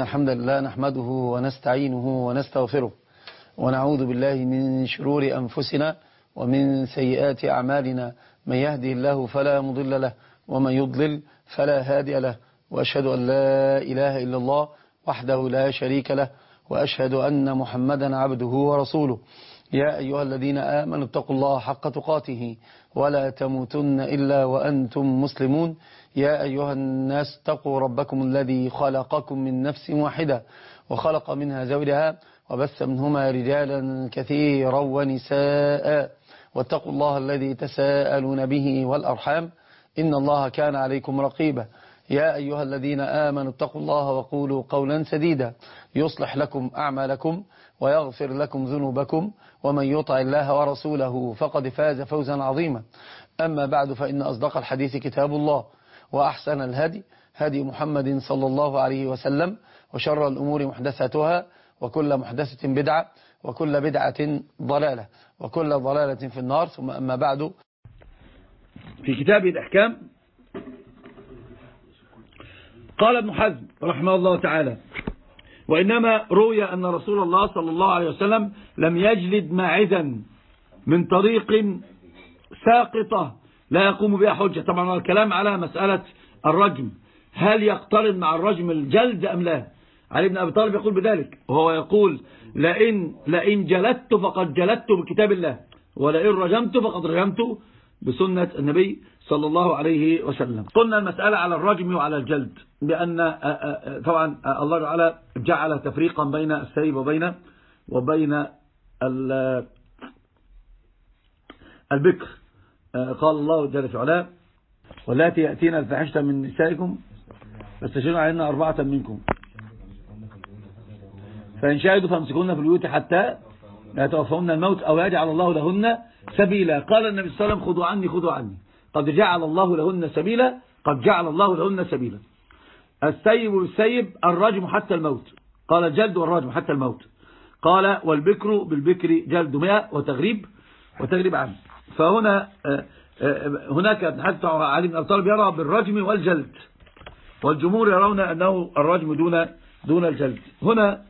الحمد لله نحمده ونستعينه ونستغفره ونعوذ بالله من شرور أنفسنا ومن سيئات أعمالنا. من يهدي الله فلا مضل له ومن يضلل فلا هادي له، وأشهد أن لا إله إلا الله وحده لا شريك له، وأشهد أن محمدا عبده ورسوله. يا أيها الذين آمنوا اتقوا الله حق تقاته ولا تموتن إلا وأنتم مسلمون. يا أيها الناس اتقوا ربكم الذي خلقكم من نفس واحدة وخلق منها زوجها وبث منهما رجالا كثيرا ونساء، واتقوا الله الذي تساءلون به والأرحام إن الله كان عليكم رقيبا. يا أيها الذين آمنوا اتقوا الله وقولوا قولا سديدا يصلح لكم أعمالكم ويغفر لكم ذنوبكم، ومن يطع الله ورسوله فقد فاز فوزا عظيما. أما بعد، فإن أصدق الحديث كتاب الله، وأحسن الهدي هدي محمد صلى الله عليه وسلم، وشر الأمور محدثاتها، وكل محدثة بدعة، وكل بدعة ضلالة، وكل ضلالة في النار. ثم أما بعد، في كتاب الأحكام قال ابن حزم رحمه الله تعالى: وإنما روي أن رسول الله صلى الله عليه وسلم لم يجلد ماعزا من طريق ساقطة لا يقوم بها حجة. طبعا الكلام على مسألة الرجم، هل يقترن مع الرجم الجلد أم لا؟ علي بن أبي طالب يقول بذلك، وهو يقول: لئن جلدت فقد جلدت بكتاب الله، ولئن رجمت فقد رجمت بسنة النبي صلى الله عليه وسلم. قلنا المسألة على الرجم وعلى الجلد، بأن طبعا الله تعالى جعل تفريقا بين السيب وبين البكر. قال الله جل في علاه: واللاتي يأتين الفاحشة من نسائكم فاستشهدوا عليهن 4 منكم فإن شهدوا فامسكوهن في البيوت حتى لا يتوفاهن الموت أو يجعل الله لهن سبيلا. قال النبي صلى الله عليه وسلم: خذوا عني قد جعل الله لهن سبيلا، قد جعل الله لهن سبيلا. السيب بالسيب الرجم حتى الموت، قال الجلد والرجم حتى الموت. قال: والبكر بالبكر جلد 100 وتغريب عنه. فهنا هناك ابن حزم علي بن أبي طالب يرى بالرجم والجلد، والجمهور يرون أنه الرجم دون الجلد. هنا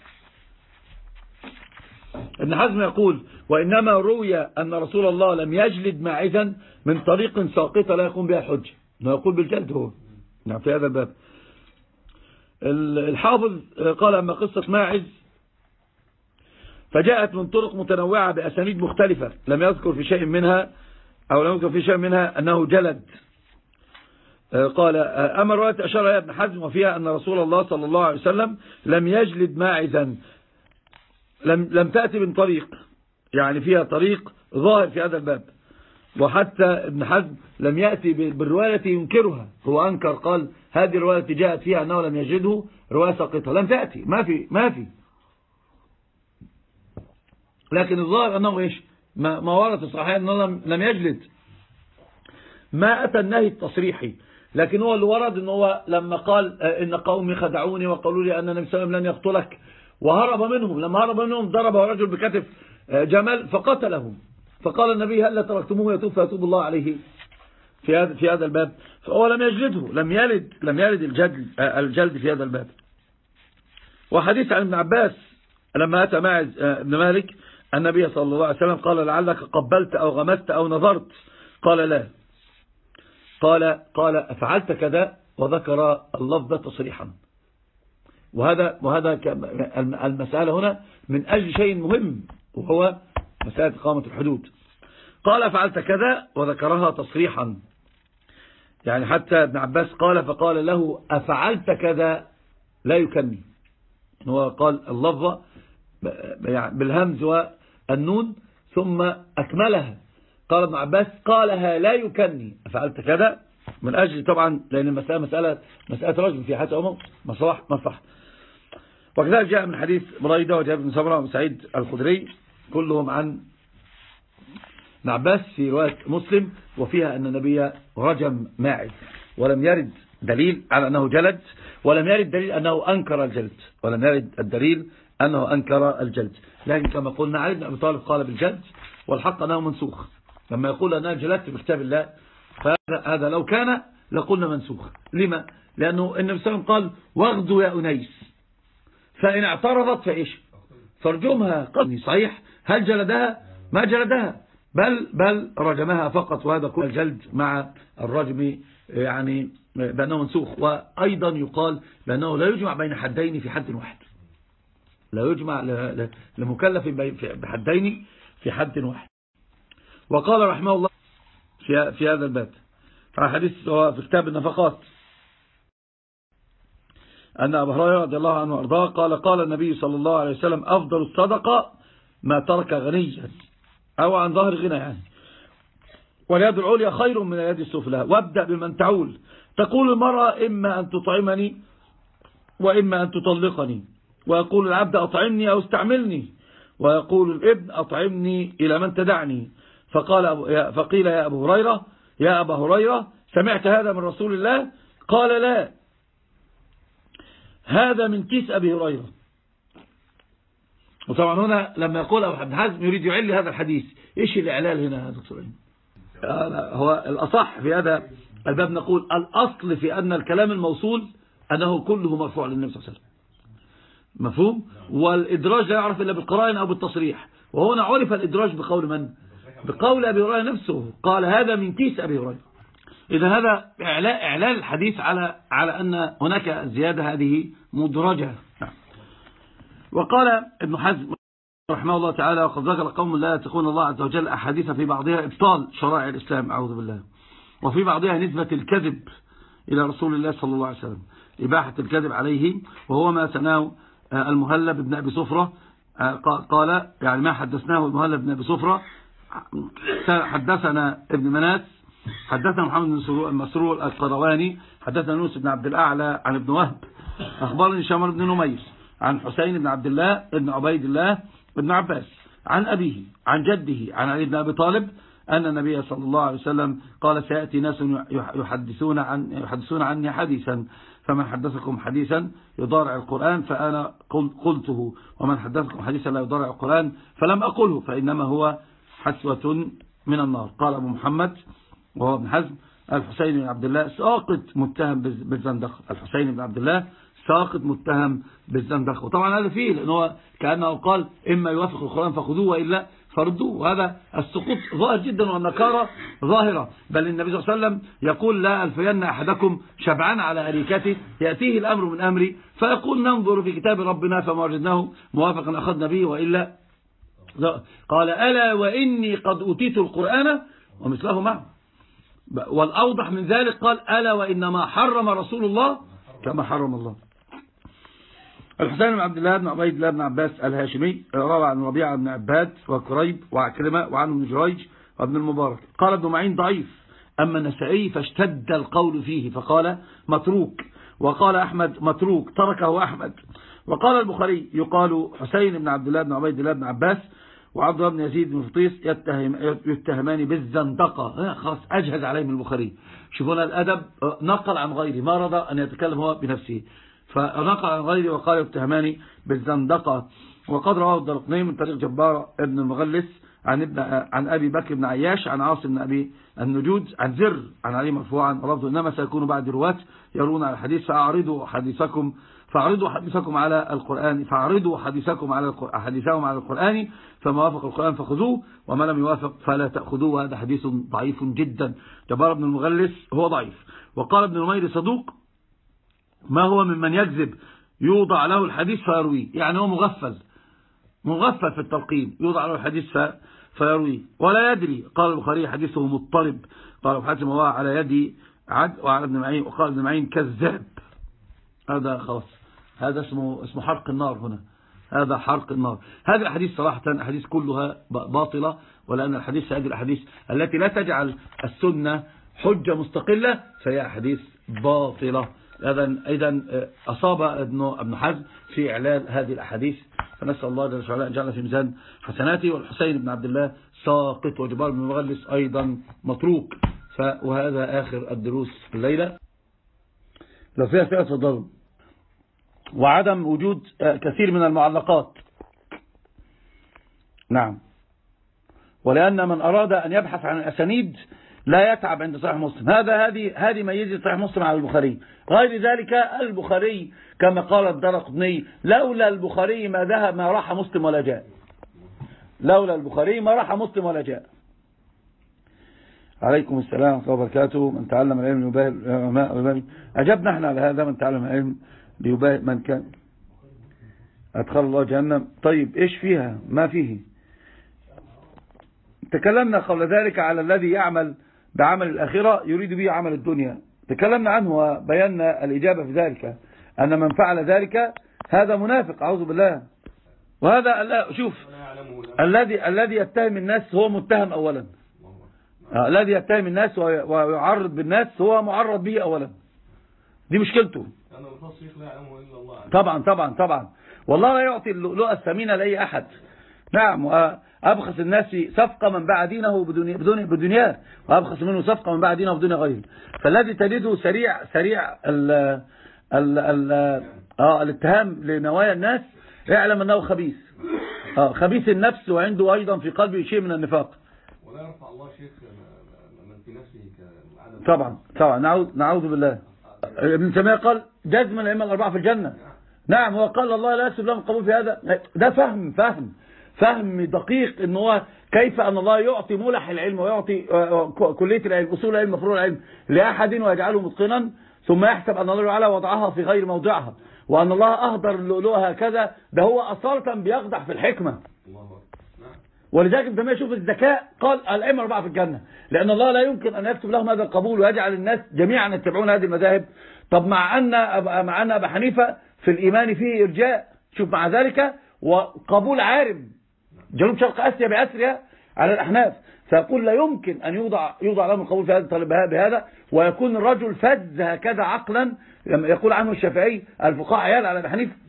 ابن حزم يقول: وإنما روي أن رسول الله لم يجلد ماعزا من طريق ساقطة لا يقوم بها الحج، انه يقول بالجلد هو في هذا الباب. الحافظ قال: أما قصة ماعز فجاءت من طرق متنوعة بأسانيد مختلفة، لم يذكر في شيء منها أنه جلد. قال: أما الرواية أشار إليها ابن حزم وفيها أن رسول الله صلى الله عليه وسلم لم يجلد ماعزا، لم تأتي من طريق، يعني فيها طريق ظاهر في هذا الباب. وحتى ابن حزم لم يأتي بالرواية التي ينكرها، هو أنكر، قال: هذه الرواية التي جاءت فيها أنه لم يجده رواية ساقطة، لم تأتي، ما في. لكن الظاهر أنه إيش؟ ما ورد الصحيح أنه لم يجلد، ما أتى النهي التصريحي. لكن هو اللي ورد أنه هو لما قال: إن قومي خدعوني وقالوا لي أن النبي صلى الله عليه وسلم لن يقتلك، وهرب منهم. لما هرب منهم ضربه رجل بكتف جمل فقتلهم، فقال النبي: هل تركتموه يتوب فيتوب الله عليه في هذا الباب. فهو لم يجلده، لم يلد الجلد في هذا الباب. وحديث عن ابن عباس لما أتى ماعز بن مالك النبي صلى الله عليه وسلم قال: لعلك قبلت أو غمست أو نظرت؟ قال: لا. قال: فعلت كذا، وذكر اللفظ تصريحا. وهذا المسألة هنا من أجل شيء مهم، وهو مسألة إقامة الحدود. قال: فعلت كذا، وذكرها تصريحا. يعني حتى ابن عباس قال فقال له: أفعلت كذا، لا يكني. هو قال اللفظة بالهمز والنون ثم أكملها. قال ابن عباس: قالها لا يكني، أفعلت كذا، من أجل طبعا لأن المسألة مسألة رجل في حياة أمه مصلح. وكذلك جاء من حديث بريدة وجابر بن سمرة وسعيد الخدري كلهم عن ابن عباس في رواية مسلم، وفيها أن النبي رجم ماعز، ولم يرد دليل على أنه جلد، ولم يرد دليل أنه أنكر الجلد، لكن كما قلنا علي بن أبي طالب قال بالجلد، والحق أنه منسوخ. لما يقول أنا جلدت بكتاب الله، فهذا لو كان لقلنا منسوخ. لما؟ لأنه النبي صلى الله عليه وسلم قال: واغدوا يا أنيس، فإن اعترضت فإيش فرجمها قتل. صحيح. هل جلدها؟ ما جلدها، بل رجمها فقط. وهذا كل الجلد مع الرجم يعني بأنه منسوخ. وأيضا يقال بأنه لا يجمع بين حدين في حد واحد، لا يجمع لمكلف بحدين في حد واحد. وقال رحمه الله في هذا الباب حديث في كتاب النفقات أن أبا هريرة رضي الله عنه وأرضاه قال النبي صلى الله عليه وسلم أفضل الصدقة ما ترك غنيا أو عن ظهر غنى يعني، واليد العليا خير من اليد السفلى، وابدأ بمن تعول. تقول المرأة إما أن تطعمني وإما أن تطلقني، ويقول العبد أطعمني أو استعملني، ويقول الابن أطعمني إلى من تدعني. فقيل يا أبا هريرة سمعت هذا من رسول الله؟ قال لا، هذا من كيس أبي هريرة. وطبعا هنا لما يقول أبو حزم يريد يعلي هذا الحديث، إيش الإعلال هنا يا دكتور؟ هو الأصح في هذا الباب نقول الأصل في أن الكلام الموصول أنه كله مرفوع للنبي صلى الله عليه وسلم، مفهوم؟ والإدراج لا يعرف إلا بالقرائن أو بالتصريح، وهنا عرف الإدراج بقول من؟ بقول أبي هريرة نفسه، قال هذا من كيس أبي هريرة. إذا هذا إعلال الحديث على أن هناك زيادة هذه مدرجة. وقال ابن حزم رحمه الله تعالى وقد ذكر قوم لا يتقون الله عز وجل أحاديث في بعضها إبطال شرائع الإسلام أعوذ بالله، وفي بعضها نسبة الكذب إلى رسول الله صلى الله عليه وسلم، إباحة الكذب عليه، وهو ما سناه المهلب بن أبي صفرة. قال يعني ما حدثناه المهلب بن أبي صفرة حدثنا ابن مناس حدثنا محمد بن مسرور القرواني حدثنا يونس بن عبد الأعلى عن ابن وهب أخبرني شمر بن نمير عن حسين بن عبد الله بن عبيد الله بن عباس عن أبيه عن جده عن علي بن أبي طالب أن النبي صلى الله عليه وسلم قال سيأتي ناس يحدثون عني حديثا، فمن حدثكم حديثا يضارع القرآن فأنا قلته، ومن حدثكم حديثا لا يضارع القرآن فلم أقله، فإنما هو حسوة من النار. قال أبو محمد وهو ابن حزم الحسين بن عبد الله ساقط متهم بالزندقة، الحسين بن عبد الله ساقط متهم بالزندقة. وطبعا هذا فيه لأنه كأنه قال إما يوافق القرآن فخذوه وإلا فردوه، وهذا السقوط ظاهر جدا والنكارة ظاهرة. بل النبي صلى الله عليه وسلم يقول لا ألفين أحدكم شبعان على أريكته يأتيه الأمر من أمري فيقول ننظر في كتاب ربنا فما وجدناه موافقا أخذنا به وإلا. قال ألا وإني قد أوتيت القرآن ومثله معه. والأوضح من ذلك قال ألا وإنما حرم رسول الله كما حرم الله. الحسين بن عبد الله بن عبيد الله بن عباس الهاشمي روى عن ربيعة بن عباد وكريب وعكرمة وعن ابن جريج وابن المبارك. قال ابن معين ضعيف، أما النسائي فاشتد القول فيه فقال متروك، وقال أحمد متروك تركه أحمد. وقال البخاري يقال حسين بن عبد الله بن عبيد الله بن عباس وعبد الله بن يزيد بن فطيس يتهمان بالزندقة. خلاص أجهز عليهم البخاري. شوفونا الأدب، نقل عن غيره ما رضى أن يتكلم هو بنفسه، فنقل عن غيره وقال يتهمان بالزندقة. وقد رواه الدرقطني من طريق جبار ابن المغلس عن أبي بكر بن عياش عن عاصم بن أبي النجود عن زر عن علي مرفوعا رفض إنما سيكون بعد رواة يرون على الحديث فأعرضوا حديثكم على القرآن حديثهم على القرآن فما وافق القرآن فخذوه وما لم يوافق فلا تأخذوه. هذا حديث ضعيف جدا. جبار بن المغلس هو ضعيف. وقال ابن نمير صدوق ما هو ممن يكذب يوضع له الحديث فيرويه، يعني هو مغفل في التلقين، يوضع له الحديث فيرويه ولا يدري. قال البخاري حديثه مضطرب. قال ابو حاتم هو على يدي عد وعلى ابن معين، وقال ابن معين كذاب. هذا خلاص هذا اسمه حرق النار. هنا هذا حرق النار. هذه الأحاديث صراحة أحاديث كلها باطلة، ولأن الحديث هذه الأحاديث التي لا تجعل السنة حجة مستقلة فهي أحاديث باطلة. إذن أصاب ابن حزم في إعلال هذه الأحاديث، فنسأل الله جل وعلا أن يجعلنا في ميزان حسناته. والحسين بن عبد الله ساقط، وجبار بن المغلس أيضا متروك. وهذا آخر الدروس الليلة. لو فيها فئة تفضلوا. وعدم وجود كثير من المعلقات. نعم. ولأن من أراد أن يبحث عن الأسانيد لا يتعب عند صحيح مسلم. هذه ميزة صحيح مسلم على البخاري. غير ذلك البخاري كما قال الدارقطني لولا البخاري ما راح مسلم ولا جاء. لولا البخاري ما راح مسلم ولا جاء. عليكم السلام ورحمة الله وبركاته. من تعلم العلم يباهي العلماء. أجبنا احنا على هذا. من تعلم العلم ليباهي من كان أدخل الله جهنم. طيب إيش فيها؟ ما فيه. تكلمنا قبل ذلك على الذي يعمل بعمل الآخرة يريد به عمل الدنيا. تكلمنا عنه وبينا الإجابة في ذلك أن من فعل ذلك هذا منافق أعوذ بالله. وهذا شوف الذي يتهم الناس هو متهم أولا. الذي يتهم الناس ويعرض بالناس هو معرض به أولا. دي مشكلته. طبعا والله لا يعطي اللؤلؤة الثمينة لأي أحد. نعم. وأبخس الناس صفقة من باع دينه بدنياه وأبخس منه صفقة من باع دينه بدون غيره. فالذي تجده سريع الاتهام لنوايا الناس اعلم أنه خبيث. خبيث النفس وعنده أيضا في قلبه شيء من النفاق. ولا يرفع الله شيخ من في نفسه كالعدد. طبعا نعوذ بالله. ابن تيمية قال جزم الأئمة الأربعة في الجنة. نعم. هو قال الله لا يسب لهم القبول في هذا. ده فهم دقيق ان هو كيف ان الله يعطي ملح العلم ويعطي كلية العلم أصول العلم مفروع العلم لأحد ويجعله متقنا ثم يحسب أن الله تعالى وضعها في غير موضعها وأن الله أهدر اللؤلؤة هكذا. ده هو أصالة بيقدح في الحكمة. ولذلك ابن تيمية يشوف الذكاء قال الأئمة الأربعة في الجنة لأن الله لا يمكن أن يكتب لهم هذا القبول ويجعل الناس جميعا يتبعون هذه المذاهب. طب مع أن أبا حنيفة في الإيمان فيه إرجاء. شوف مع ذلك وقبول عارم جنوب شرق آسيا بأسرها على الأحناف. فيقول لا يمكن أن يوضع لهم القبول في هذا بهذا ويكون الرجل فز هكذا عقلا لما يقول عنه الشافعي الفقهاء عيال على أبي حنيفة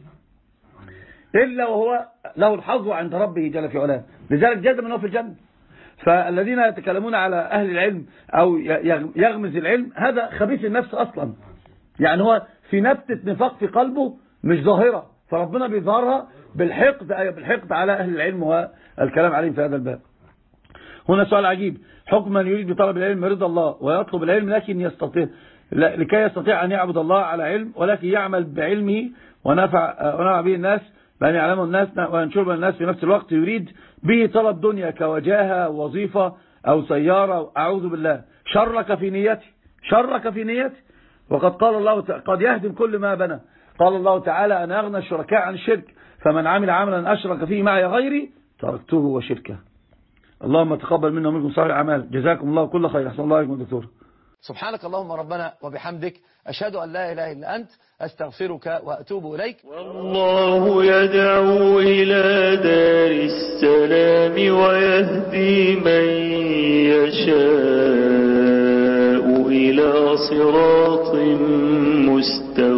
إلا وهو له الحظ عند ربه جل في علاه. لذلك جزم أنه في الجنة. فالذين يتكلمون على أهل العلم أو يغمز العلم هذا خبيث النفس أصلا. يعني هو في نبتة نفاق في قلبه مش ظاهرة فربنا بيظهرها بالحقد على أهل العلم والكلام عليهم في هذا الباب. هنا سؤال عجيب. حكم من يريد بطلب العلم رضا الله ويطلب العلم لكي يستطيع أن يعبد الله على علم ولكن يعمل بعلمه ونفع به الناس بأن يعلمه الناس وينشر بين الناس في نفس الوقت يريد به طلب دنيا كوجاهة وظيفة أو سيارة. أعوذ بالله. شرك في نيته وقد قال الله قد يهدم كل ما بنى. قال الله تعالى أنا أغنى الشركاء عن الشرك فمن عمل عملا أشرك فيه معي غيري تركته وشركه. اللهم تقبل منا ومنكم صالح الأعمال. جزاكم الله كل خير. أحسن الله عليكم دكتور. سبحانك اللهم ربنا وبحمدك أشهد أن لا إله إلا أنت أستغفرك وأتوب إليك. والله يدعو إلى دار السلام ويهدي من يشاء إلى صراط مستقيم.